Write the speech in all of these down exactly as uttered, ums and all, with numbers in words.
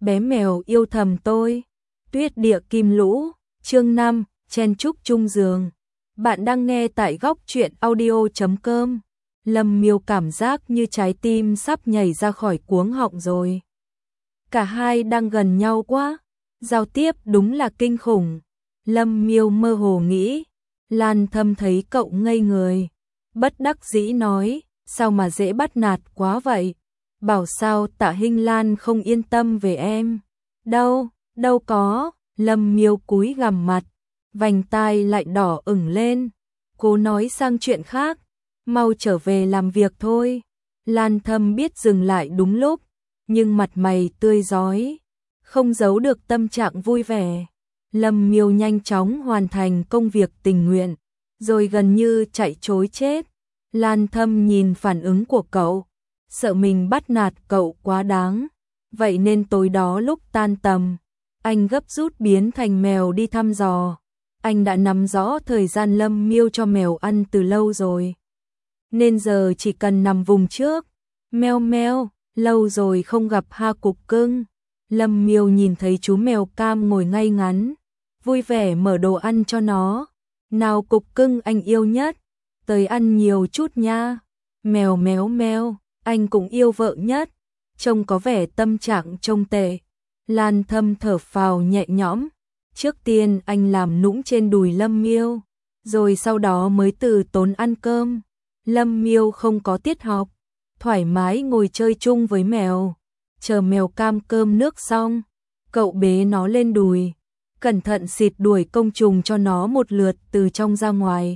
bé mèo yêu thầm tôi. Tuyết địa kim lũ, chương năm, chen chúc chung giường. Bạn đang nghe tại góc truyện audio chấm com. Lâm Miêu cảm giác như trái tim sắp nhảy ra khỏi cuống họng rồi. Cả hai đang gần nhau quá, giao tiếp đúng là kinh khủng. Lâm Miêu mơ hồ nghĩ, Lan Thâm thấy cậu ngây người, bất đắc dĩ nói, sao mà dễ bắt nạt quá vậy? Bảo sao Tạ Hinh Lan không yên tâm về em. Đâu, đâu có, Lâm Miêu cúi gằm mặt, vành tai lại đỏ ửng lên. Cố nói sang chuyện khác, mau trở về làm việc thôi. Lan Thâm biết dừng lại đúng lúc, nhưng mặt mày tươi rói, không giấu được tâm trạng vui vẻ. Lâm Miêu nhanh chóng hoàn thành công việc tình nguyện, rồi gần như chạy trối chết. Lan Thâm nhìn phản ứng của cậu, sợ mình bắt nạt cậu quá đáng. Vậy nên tối đó lúc tan tầm, anh gấp rút biến thành mèo đi thăm dò. Anh đã nắm rõ thời gian Lâm Miêu cho mèo ăn từ lâu rồi, nên giờ chỉ cần nằm vùng trước. Meo meo, lâu rồi không gặp ha cục cưng. Lâm Miêu nhìn thấy chú mèo cam ngồi ngay ngắn, vui vẻ mở đồ ăn cho nó. Nào cục cưng anh yêu nhất, tới ăn nhiều chút nha. Mèo méo meo, anh cũng yêu vợ nhất. Trông có vẻ tâm trạng trông tệ. Lan Thâm thở phào nhẹ nhõm. Trước tiên anh làm nũng trên đùi Lâm Miêu, rồi sau đó mới từ tốn ăn cơm. Lâm Miêu không có tiết học, thoải mái ngồi chơi chung với mèo. Chờ mèo cam cơm nước xong, cậu bế nó lên đùi, cẩn thận xịt đuổi côn trùng cho nó một lượt từ trong ra ngoài.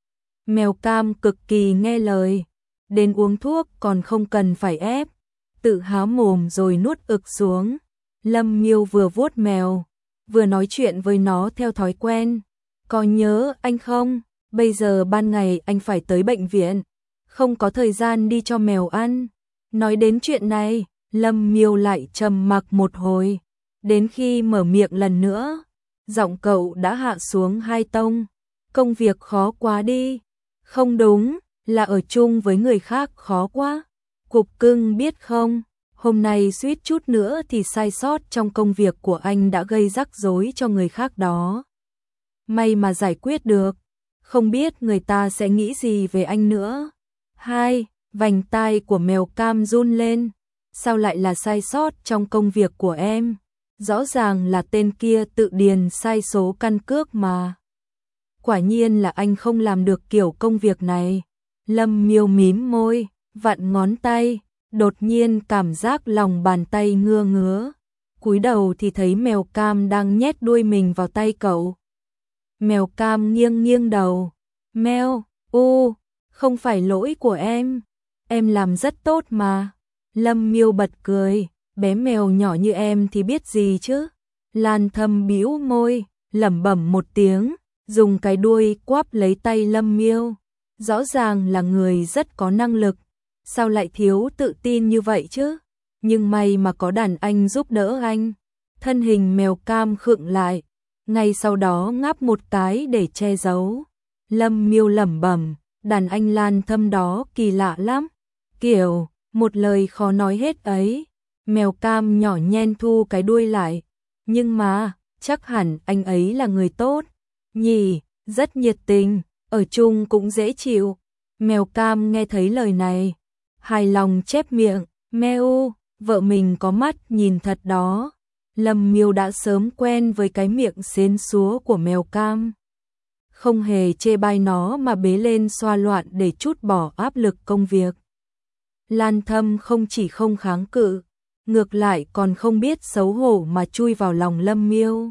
Mèo cam cực kỳ nghe lời, đến uống thuốc còn không cần phải ép, tự há mồm rồi nuốt ực xuống. Lâm Miêu vừa vuốt mèo, vừa nói chuyện với nó theo thói quen. Có nhớ anh không? Bây giờ ban ngày anh phải tới bệnh viện, không có thời gian đi cho mèo ăn. Nói đến chuyện này, Lâm Miêu lại trầm mặc một hồi, đến khi mở miệng lần nữa, giọng cậu đã hạ xuống hai tông. Công việc khó quá đi. Không đúng, là ở chung với người khác khó quá. Cục cưng biết không, hôm nay suýt chút nữa thì sai sót trong công việc của anh đã gây rắc rối cho người khác đó. May mà giải quyết được, không biết người ta sẽ nghĩ gì về anh nữa. Hai, vành tai của mèo cam run lên. Sao lại là sai sót trong công việc của em? Rõ ràng là tên kia tự điền sai số căn cước mà. Quả nhiên là anh không làm được kiểu công việc này. Lâm Miêu mím môi, vặn ngón tay, đột nhiên cảm giác lòng bàn tay ngứa ngứa. Cúi đầu thì thấy mèo cam đang nhét đuôi mình vào tay cậu. Mèo cam nghiêng nghiêng đầu. Meo, u, không phải lỗi của em. Em làm rất tốt mà. Lâm Miêu bật cười, bé mèo nhỏ như em thì biết gì chứ. Lan Thâm bĩu môi, lẩm bẩm một tiếng, dùng cái đuôi quắp lấy tay Lâm Miêu. Rõ ràng là người rất có năng lực, sao lại thiếu tự tin như vậy chứ? Nhưng may mà có đàn anh giúp đỡ anh. Thân hình mèo cam khựng lại, ngay sau đó ngáp một cái để che giấu. Lâm Miêu lẩm bẩm, đàn anh Lan Thâm đó kỳ lạ lắm, kiểu một lời khó nói hết ấy. Mèo cam nhỏ nhen thu cái đuôi lại, nhưng mà chắc hẳn anh ấy là người tốt nhỉ, rất nhiệt tình, ở chung cũng dễ chịu. Mèo cam nghe thấy lời này, hài lòng chép miệng, meo, vợ mình có mắt nhìn thật đó. Lâm Miêu đã sớm quen với cái miệng xến xúa của mèo cam, không hề chê bai nó mà bế lên xoa loạn để trút bỏ áp lực công việc. Lan Thâm không chỉ không kháng cự, ngược lại còn không biết xấu hổ mà chui vào lòng Lâm Miêu.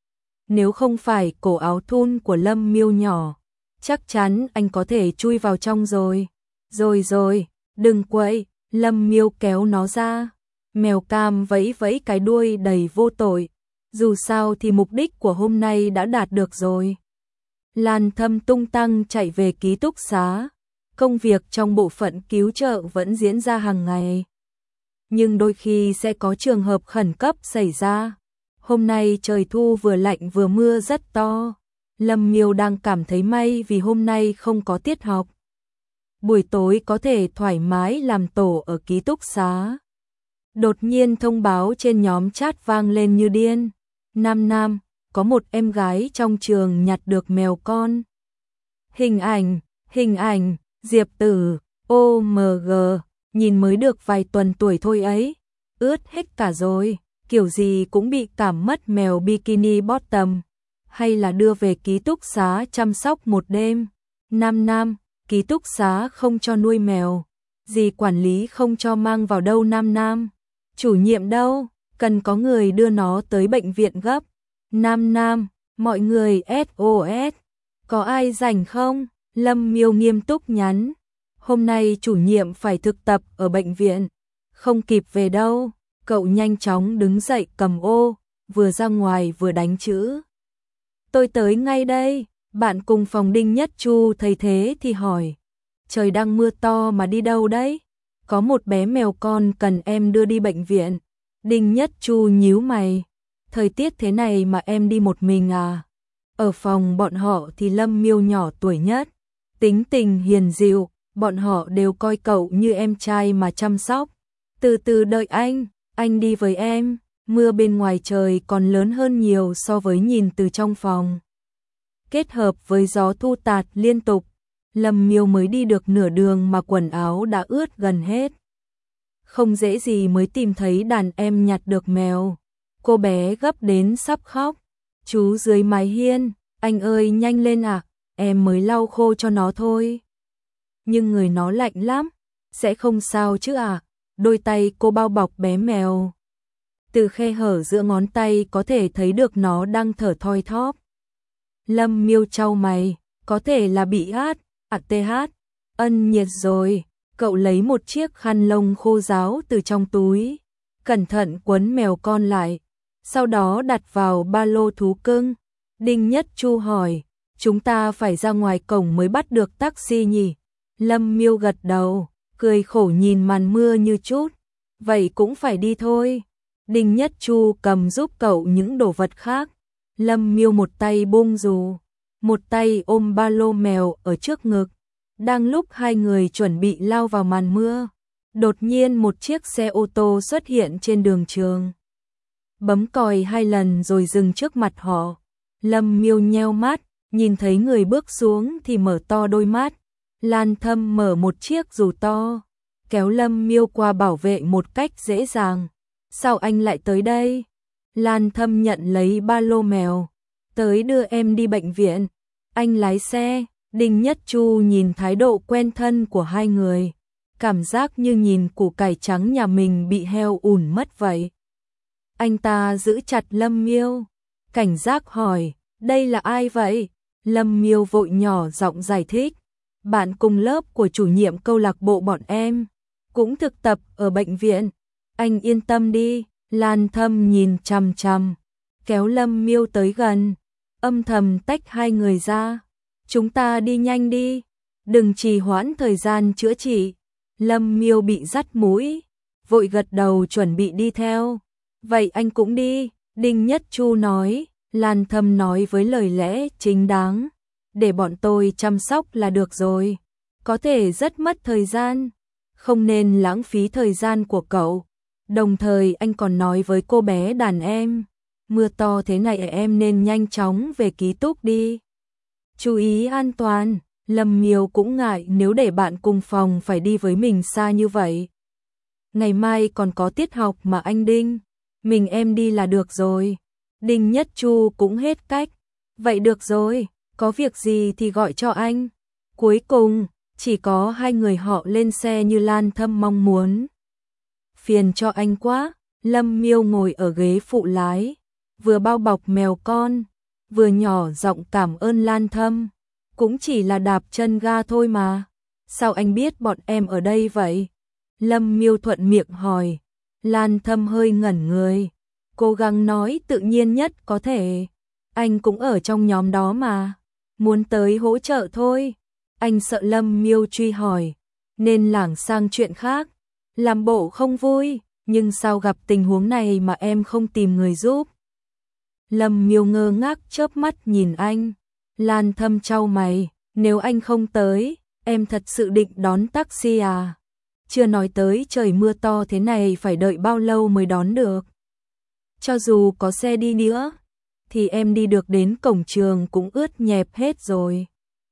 Nếu không phải cổ áo thun của Lâm Miêu nhỏ, chắc chắn anh có thể chui vào trong rồi. Rồi rồi, đừng quậy. Lâm Miêu kéo nó ra. Mèo cam vẫy vẫy cái đuôi đầy vô tội. Dù sao thì mục đích của hôm nay đã đạt được rồi. Lan Thâm tung tăng chạy về ký túc xá. Công việc trong bộ phận cứu trợ vẫn diễn ra hàng ngày, nhưng đôi khi sẽ có trường hợp khẩn cấp xảy ra. Hôm nay trời thu vừa lạnh vừa mưa rất to. Lâm Miêu đang cảm thấy may vì hôm nay không có tiết học. Buổi tối có thể thoải mái làm tổ ở ký túc xá. Đột nhiên thông báo trên nhóm chat vang lên như điên. Nam Nam, có một em gái trong trường nhặt được mèo con. Hình ảnh, hình ảnh, Diệp Tử, ô em giê, nhìn mới được vài tuần tuổi thôi ấy. Ướt hết cả rồi, kiểu gì cũng bị cảm mất mèo bikini bottom. Hay là đưa về ký túc xá chăm sóc một đêm. Nam Nam, ký túc xá không cho nuôi mèo. Dì quản lý không cho mang vào đâu Nam Nam. Chủ nhiệm đâu, cần có người đưa nó tới bệnh viện gấp. Nam Nam, mọi người ét ô ét. Có ai rảnh không? Lâm Miêu nghiêm túc nhắn. Hôm nay chủ nhiệm phải thực tập ở bệnh viện. Không kịp về đâu. Cậu nhanh chóng đứng dậy cầm ô, vừa ra ngoài vừa đánh chữ. Tôi tới ngay đây. Bạn cùng phòng Đinh Nhất Chu thấy thế thì hỏi. Trời đang mưa to mà đi đâu đấy? Có một bé mèo con cần em đưa đi bệnh viện. Đinh Nhất Chu nhíu mày. Thời tiết thế này mà em đi một mình à? Ở phòng bọn họ thì Lâm Miêu nhỏ tuổi nhất. Tính tình hiền dịu, bọn họ đều coi cậu như em trai mà chăm sóc. Từ từ đợi anh, anh đi với em. Mưa bên ngoài trời còn lớn hơn nhiều so với nhìn từ trong phòng. Kết hợp với gió thu tạt liên tục, Lâm Miêu mới đi được nửa đường mà quần áo đã ướt gần hết. Không dễ gì mới tìm thấy đàn em nhặt được mèo. Cô bé gấp đến sắp khóc. Chú dưới mái hiên, anh ơi nhanh lên ạ, à, em mới lau khô cho nó thôi. Nhưng người nó lạnh lắm, sẽ không sao chứ à? Đôi tay cô bao bọc bé mèo. Từ khe hở giữa ngón tay có thể thấy được nó đang thở thoi thóp. Lâm Miêu chau mày, có thể là bị hát, à tê hát, ân nhiệt rồi. Cậu lấy một chiếc khăn lông khô ráo từ trong túi, cẩn thận quấn mèo con lại, sau đó đặt vào ba lô thú cưng. Đinh Nhất Chu hỏi, chúng ta phải ra ngoài cổng mới bắt được taxi nhỉ? Lâm Miêu gật đầu, cười khổ nhìn màn mưa như chút. Vậy cũng phải đi thôi. Đinh Nhất Chu cầm giúp cậu những đồ vật khác. Lâm Miêu một tay buông dù, một tay ôm ba lô mèo ở trước ngực. Đang lúc hai người chuẩn bị lao vào màn mưa, đột nhiên một chiếc xe ô tô xuất hiện trên đường trường. Bấm còi hai lần rồi dừng trước mặt họ. Lâm Miêu nheo mắt, nhìn thấy người bước xuống thì mở to đôi mắt. Lan Thâm mở một chiếc dù to, kéo Lâm Miêu qua bảo vệ một cách dễ dàng. Sao anh lại tới đây? Lan Thâm nhận lấy ba lô mèo. Tới đưa em đi bệnh viện. Anh lái xe. Đinh Nhất Chu nhìn thái độ quen thân của hai người, cảm giác như nhìn củ cải trắng nhà mình bị heo ủn mất vậy. Anh ta giữ chặt Lâm Miêu, cảnh giác hỏi, đây là ai vậy? Lâm Miêu vội nhỏ giọng giải thích, bạn cùng lớp của chủ nhiệm câu lạc bộ bọn em, cũng thực tập ở bệnh viện. Anh yên tâm đi. Lan Thâm nhìn chằm chằm, kéo Lâm Miêu tới gần, âm thầm tách hai người ra. Chúng ta đi nhanh đi, đừng trì hoãn thời gian chữa trị. Lâm Miêu bị dắt mũi, vội gật đầu chuẩn bị đi theo. Vậy anh cũng đi, Đinh Nhất Chu nói. Lan Thâm nói với lời lẽ chính đáng, để bọn tôi chăm sóc là được rồi. Có thể rất mất thời gian, không nên lãng phí thời gian của cậu. Đồng thời anh còn nói với cô bé đàn em, mưa to thế này em nên nhanh chóng về ký túc đi. Chú ý an toàn. Lâm Miêu cũng ngại nếu để bạn cùng phòng phải đi với mình xa như vậy. Ngày mai còn có tiết học mà anh Đinh, mình em đi là được rồi. Đinh Nhất Chu cũng hết cách. Vậy được rồi, có việc gì thì gọi cho anh. Cuối cùng, chỉ có hai người họ lên xe như Lan Thâm mong muốn. Phiền cho anh quá. Lâm Miêu ngồi ở ghế phụ lái, vừa bao bọc mèo con, vừa nhỏ giọng cảm ơn Lan Thâm. Cũng chỉ là đạp chân ga thôi mà. Sao anh biết bọn em ở đây vậy? Lâm Miêu thuận miệng hỏi. Lan Thâm hơi ngẩn người, cố gắng nói tự nhiên nhất có thể. Anh cũng ở trong nhóm đó mà, muốn tới hỗ trợ thôi. Anh sợ Lâm Miêu truy hỏi, nên lảng sang chuyện khác, làm bộ không vui. Nhưng sao gặp tình huống này mà em không tìm người giúp? Lâm Miêu ngơ ngác chớp mắt nhìn anh. Lan Thâm chau mày, nếu anh không tới, em thật sự định đón taxi à? chưa nói tới trời mưa to thế này phải đợi bao lâu mới đón được. Cho dù có xe đi nữa, thì em đi được đến cổng trường cũng ướt nhẹp hết rồi.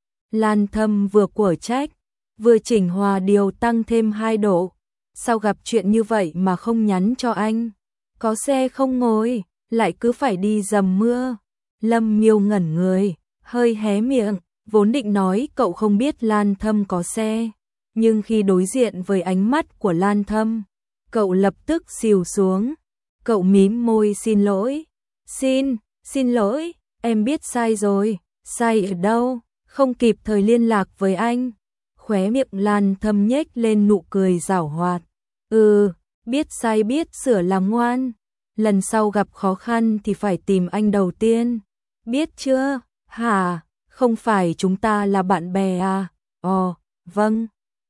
Lan Thâm vừa quở trách, vừa chỉnh hòa điều tăng thêm hai độ. Sao gặp chuyện như vậy mà không nhắn cho anh? Có xe không ngồi, lại cứ phải đi dầm mưa. Lâm Miêu ngẩn người, hơi hé miệng, vốn định nói cậu không biết Lan Thâm có xe. Nhưng khi đối diện với ánh mắt của Lan Thâm, cậu lập tức xìu xuống. Cậu mím môi xin lỗi. Xin, xin lỗi, em biết sai rồi. Sai ở đâu? Không kịp thời liên lạc với anh. Khóe miệng Lan Thâm nhếch lên nụ cười giảo hoạt. Ừ, biết sai biết sửa làm ngoan. Lần sau gặp khó khăn thì phải tìm anh đầu tiên. Biết chưa? Hả? Không phải chúng ta là bạn bè à? Ồ, vâng.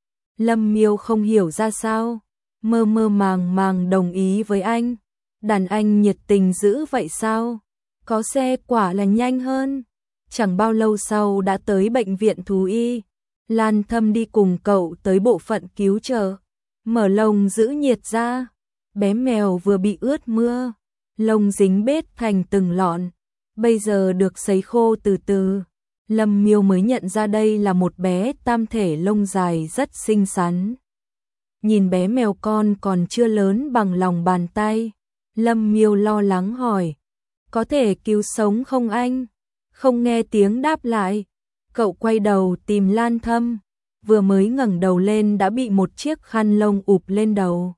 Lâm Miêu không hiểu ra sao, mơ mơ màng màng đồng ý với anh. Đàn anh nhiệt tình dữ vậy sao? Có xe quả là nhanh hơn. Chẳng bao lâu sau đã tới bệnh viện thú y. Lan Thâm đi cùng cậu tới bộ phận cứu trợ, mở lồng giữ nhiệt ra. Bé mèo vừa bị ướt mưa, lông dính bết thành từng lọn, bây giờ được sấy khô từ từ. Lâm Miêu mới nhận ra đây là một bé tam thể lông dài rất xinh xắn. Nhìn bé mèo con còn chưa lớn bằng lòng bàn tay, Lâm Miêu lo lắng hỏi, có thể cứu sống không anh? Không nghe tiếng đáp lại, cậu quay đầu tìm Lan Thâm, vừa mới ngẩng đầu lên đã bị một chiếc khăn lông ụp lên đầu.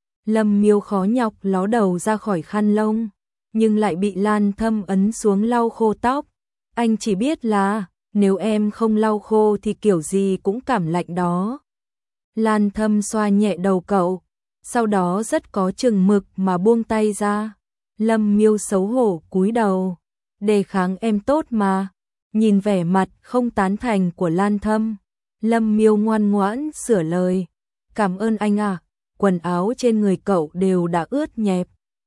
Lâm Miêu khó nhọc ló đầu ra khỏi khăn lông, nhưng lại bị Lan Thâm ấn xuống lau khô tóc. Anh chỉ biết là, nếu em không lau khô thì kiểu gì cũng cảm lạnh đó. Lan Thâm xoa nhẹ đầu cậu, sau đó rất có chừng mực mà buông tay ra. Lâm Miêu xấu hổ cúi đầu, đề kháng em tốt mà. Nhìn vẻ mặt không tán thành của Lan Thâm, Lâm Miêu ngoan ngoãn sửa lời. Cảm ơn anh à, quần áo trên người cậu đều đã ướt nhẹp.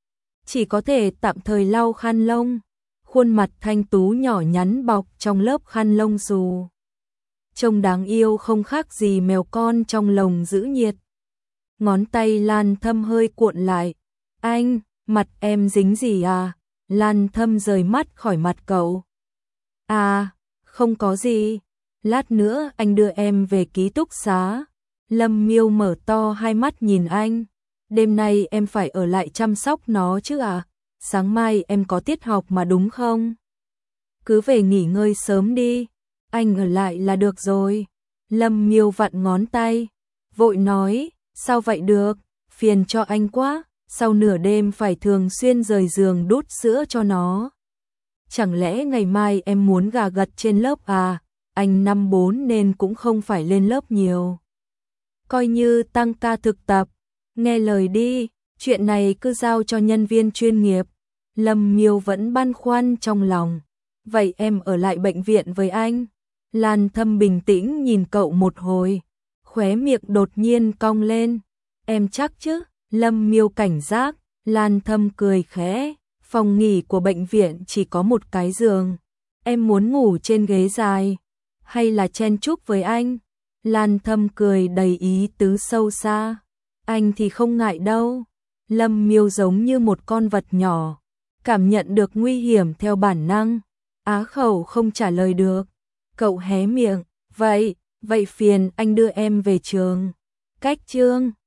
Chỉ có thể tạm thời lau khăn lông. Khuôn mặt thanh tú nhỏ nhắn bọc trong lớp khăn lông xù, trông đáng yêu không khác gì mèo con trong lồng giữ nhiệt. Ngón tay Lan Thâm hơi cuộn lại. Anh, mặt em dính gì à? Lan Thâm rời mắt khỏi mặt cậu. À, không có gì. Lát nữa anh đưa em về ký túc xá. Lâm Miêu mở to hai mắt nhìn anh. Đêm nay em phải ở lại chăm sóc nó chứ à? Sáng mai em có tiết học mà đúng không? Cứ về nghỉ ngơi sớm đi, anh ở lại là được rồi. Lâm Miêu vặn ngón tay, vội nói, sao vậy được, phiền cho anh quá, sau nửa đêm phải thường xuyên rời giường đút sữa cho nó. Chẳng lẽ ngày mai em muốn gà gật trên lớp à? Anh năm bốn nên cũng không phải lên lớp nhiều. Coi như tăng ca thực tập, nghe lời đi, chuyện này cứ giao cho nhân viên chuyên nghiệp. Lâm Miêu vẫn băn khoăn trong lòng. Vậy em ở lại bệnh viện với anh. Lan Thâm bình tĩnh nhìn cậu một hồi, khóe miệng đột nhiên cong lên. Em chắc chứ? Lâm Miêu cảnh giác. Lan Thâm cười khẽ. Phòng nghỉ của bệnh viện chỉ có một cái giường. Em muốn ngủ trên ghế dài hay là chen chúc với anh? Lan Thâm cười đầy ý tứ sâu xa. Anh thì không ngại đâu. Lâm Miêu giống như một con vật nhỏ, cảm nhận được nguy hiểm theo bản năng, á khẩu không trả lời được. Cậu hé miệng, vậy, vậy phiền anh đưa em về trường. Cách chương